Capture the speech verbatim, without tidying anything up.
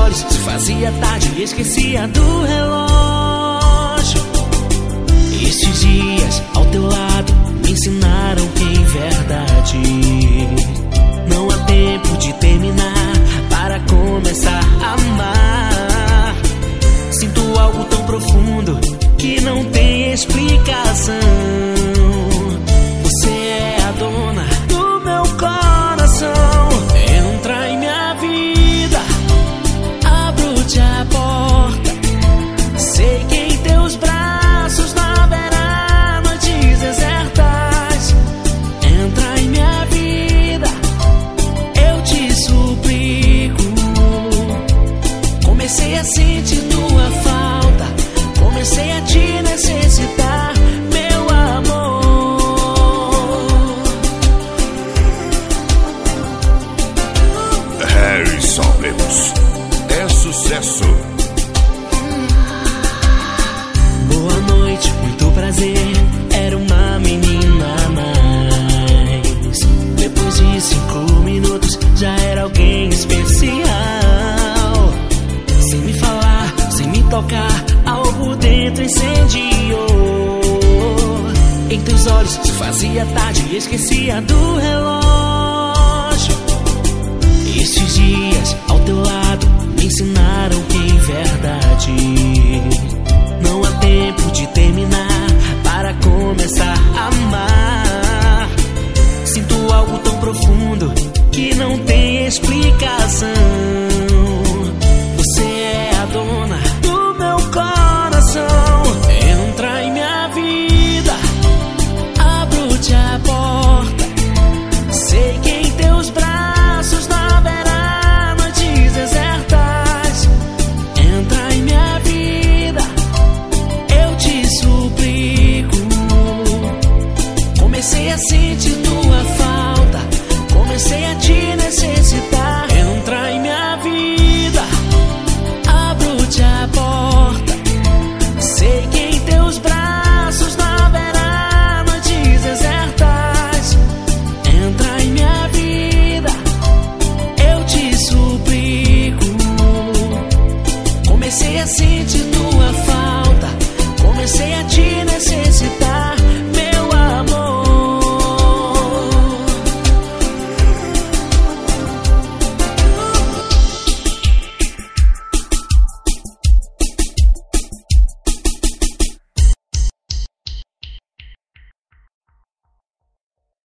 olhos se fazia tarde e esquecia do relógio. Esses dias ao teu lado me ensinaram que em verdade não há tempo de terminar para começar a amar. Sinto algo tão profundo que não tem explicação. Você é a dona do meu coração. Entra em minha vida, abro-te a porta. Sei que em teus braços não haverá noites desertas. Entra em minha vida, eu te suplico. Comecei a sentir tua falta, comecei a te necessitar, meu amor. Harrison Lemos é sucesso. Boa noite, muito prazer. Era uma menina a mais. Depois de cinco minutos já era alguém especial. Sem me falar, sem me tocar, algo dentro incendiou. Em teus olhos se fazia tarde e esquecia do relógio. Esses dias ao teu lado me ensinaram que em verdade não há tempo de terminar